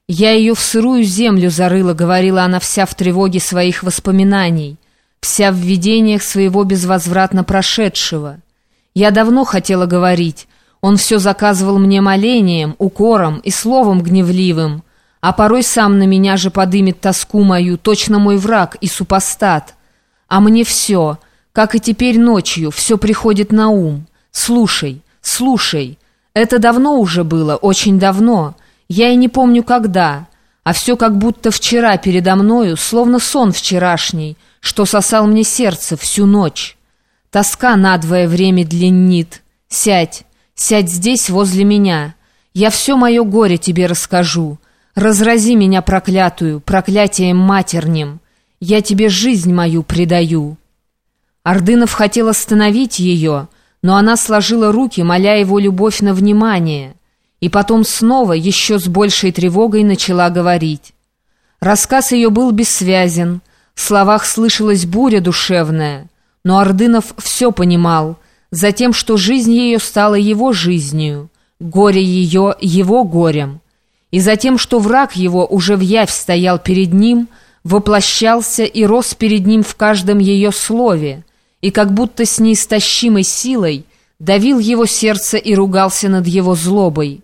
«Я ее в сырую землю зарыла», — говорила она вся в тревоге своих воспоминаний, вся в видениях своего безвозвратно прошедшего. Я давно хотела говорить, он все заказывал мне молением, укором и словом гневливым, а порой сам на меня же подымет тоску мою, точно мой враг и супостат. А мне все, как и теперь ночью, все приходит на ум. Слушай, слушай, это давно уже было, очень давно, я и не помню когда, а все как будто вчера передо мною, словно сон вчерашний, что сосал мне сердце всю ночь. Тоска надвое время длиннит. Сядь, сядь здесь возле меня, я все мое горе тебе расскажу. Разрази меня проклятую, проклятием матерним, я тебе жизнь мою предаю». Ордынов хотел остановить ее, но она сложила руки, моля его любовь на внимание, и потом снова, еще с большей тревогой, начала говорить. Рассказ ее был бессвязен, в словах слышалась буря душевная, но Ордынов все понимал, затем, что жизнь ее стала его жизнью, горе ее его горем, и затем, что враг его уже вявь стоял перед ним, воплощался и рос перед ним в каждом ее слове, и как будто с неистощимой силой давил его сердце и ругался над его злобой.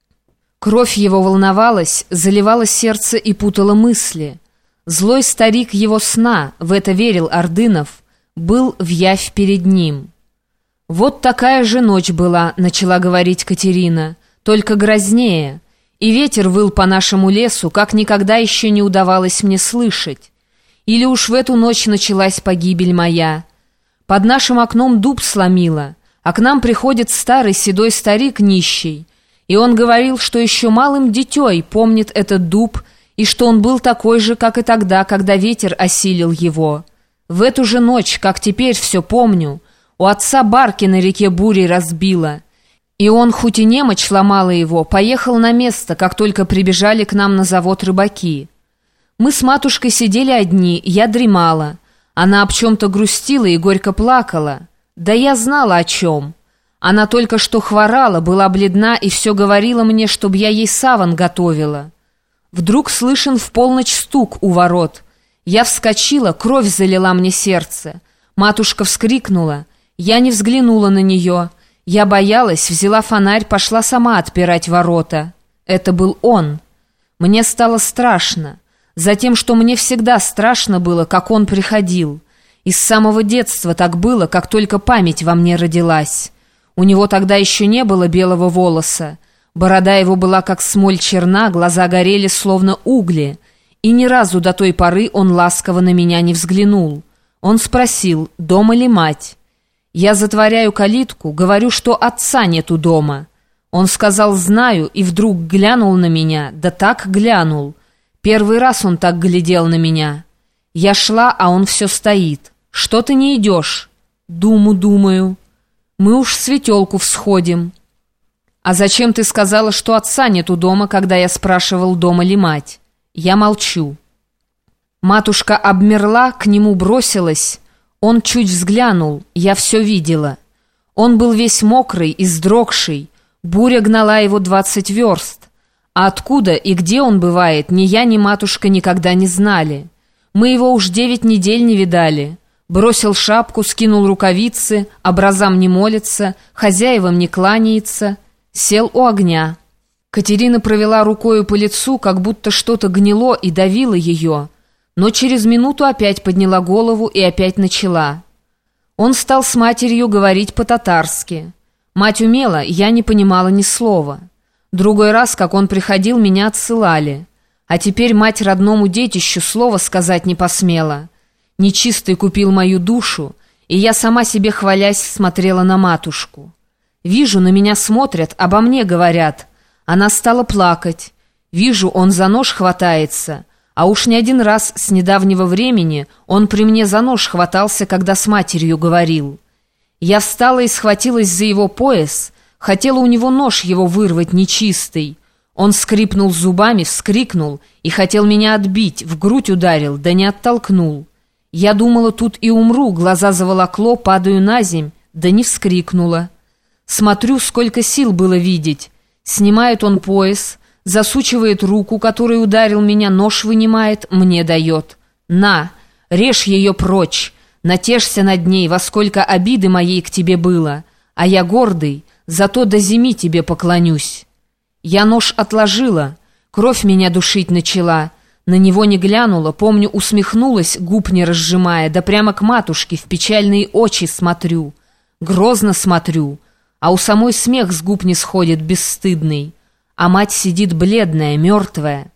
Кровь его волновалась, заливала сердце и путала мысли. Злой старик его сна, в это верил Ордынов, был вявь перед ним. «Вот такая же ночь была», — начала говорить Катерина, — «только грознее, и ветер выл по нашему лесу, как никогда еще не удавалось мне слышать. Или уж в эту ночь началась погибель моя. Под нашим окном дуб сломило, а к нам приходит старый седой старик нищий, и он говорил, что еще малым дитей помнит этот дуб, и что он был такой же, как и тогда, когда ветер осилил его. В эту же ночь, как теперь все помню, у отца барки на реке бурей разбило, и он, хоть и немочь ломала его, поехал на место, как только прибежали к нам на завод рыбаки. Мы с матушкой сидели одни, я дремала. Она об чем-то грустила и горько плакала. Да я знала о чем. Она только что хворала, была бледна и все говорила мне, чтобы я ей саван готовила. Вдруг слышен в полночь стук у ворот. Я вскочила, кровь залила мне сердце. Матушка вскрикнула. Я не взглянула на нее. Я боялась, взяла фонарь, пошла сама отпирать ворота. Это был он. Мне стало страшно. Затем, что мне всегда страшно было, как он приходил. И с самого детства так было, как только память во мне родилась. У него тогда еще не было белого волоса. Борода его была как смоль черна, глаза горели словно угли. И ни разу до той поры он ласково на меня не взглянул. Он спросил, дома ли мать. Я затворяю калитку, говорю, что отца нету дома. Он сказал, знаю, и вдруг глянул на меня, да так глянул. Первый раз он так глядел на меня. Я шла, а он все стоит. Что ты не идешь? Думаю. Мы уж в светелку всходим. А зачем ты сказала, что отца нету дома, когда я спрашивал, дома ли мать? Я молчу. Матушка обмерла, к нему бросилась. Он чуть взглянул, я все видела. Он был весь мокрый, издрогший. Буря гнала его 20 верст. А откуда и где он бывает, ни я, ни матушка никогда не знали. Мы его уж 9 недель не видали. Бросил шапку, скинул рукавицы, образам не молится, хозяевам не кланяется. Сел у огня. Катерина провела рукою по лицу, как будто что-то гнило и давило ее. Но через минуту опять подняла голову и опять начала. Он стал с матерью говорить по-татарски. Мать умела, я не понимала ни слова. Другой раз, как он приходил, меня отсылали. А теперь мать родному детищу слова сказать не посмела. Нечистый купил мою душу, и я сама себе хвалясь смотрела на матушку. Вижу, на меня смотрят, обо мне говорят. Она стала плакать. Вижу, он за нож хватается. А уж не один раз с недавнего времени он при мне за нож хватался, когда с матерью говорил. Я встала и схватилась за его пояс, хотела у него нож его вырвать нечистый. Он скрипнул зубами, вскрикнул и хотел меня отбить, в грудь ударил, да не оттолкнул. Я думала, тут и умру, глаза заволокло, падаю на земь, да не вскрикнула. Смотрю, сколько сил было видеть. Снимает он пояс, засучивает руку, который ударил меня, нож вынимает, мне дает. На, режь ее прочь, натешься над ней, во сколько обиды моей к тебе было, а я гордый, зато до зими тебе поклонюсь. Я нож отложила, кровь меня душить начала, на него не глянула, помню, усмехнулась, губ не разжимая, да прямо к матушке в печальные очи смотрю, грозно смотрю, а у самой смех с губ не сходит бесстыдный, а мать сидит бледная, мертвая.